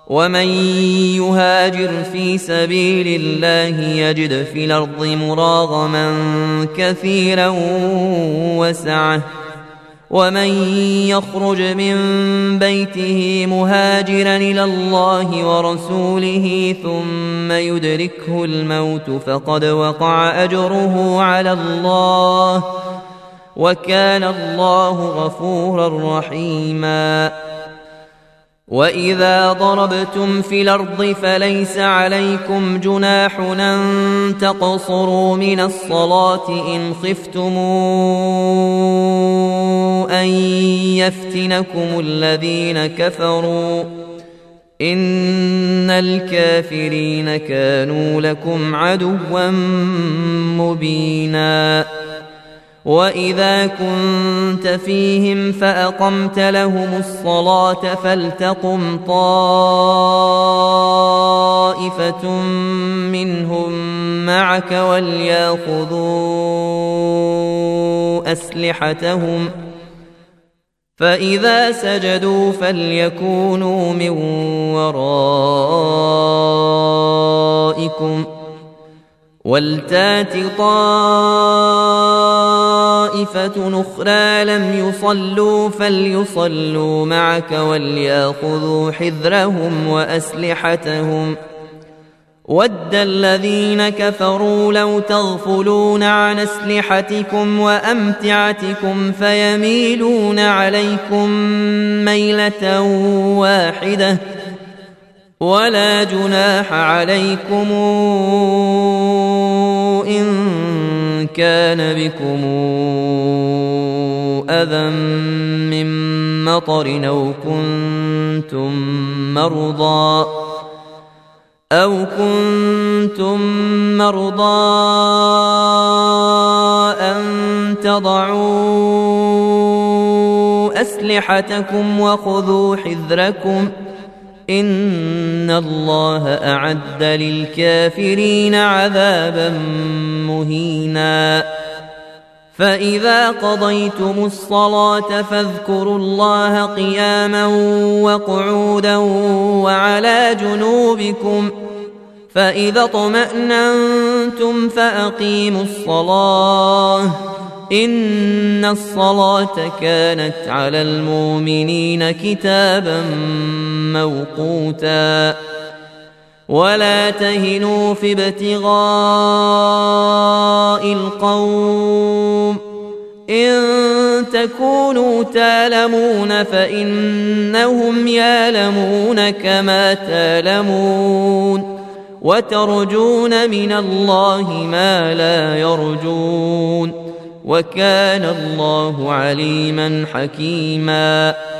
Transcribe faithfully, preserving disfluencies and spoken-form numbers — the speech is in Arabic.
ومن يهاجر في سبيل الله يجد في الأرض مراغما كثيرا وسعة ومن يخرج من بيته مهاجرا إلى الله ورسوله ثم يدركه الموت فقد وقع أجره على الله وكان الله غفورا رحيما. وإذا ضربتم في الأرض فليس عليكم جناح أن تقصروا من الصلاة إن خفتم أن يفتنكم الذين كفروا إن الكافرين كانوا لكم عدوا مبينا. وإذا كنت فيهم فأقمت لهم الصلاة فلتقم طائفة منهم معك وليأخذوا أسلحتهم فإذا سجدوا فليكونوا من ورائكم ولتات طائفة أخرى لم يصلوا فليصلوا معك وليأخذوا حذرهم وأسلحتهم ود الذين كفروا لو تغفلون عن أسلحتكم وأمتعتكم فيميلون عليكم ميلة واحدة ولا جناح عليكم إن كان بكم أذى من مطر أو كنتم مرضى أو كنتم مرضى أن تضعوا أسلحتكم وخذوا حذركم إن الله أعد للكافرين عذابا مهينا. فإذا قضيتم الصلاة فاذكروا الله قياما وقعودا وعلى جنوبكم فإذا اطمأننتم فأقيموا الصلاة إن الصلاة كانت على المؤمنين كتابا موقوتا. ولا تهنوا في ابتغاء القوم إن تكونوا تألمون فإنهم يألمون كما تألمون وترجون من الله ما لا يرجون وكان الله عليما حكيما.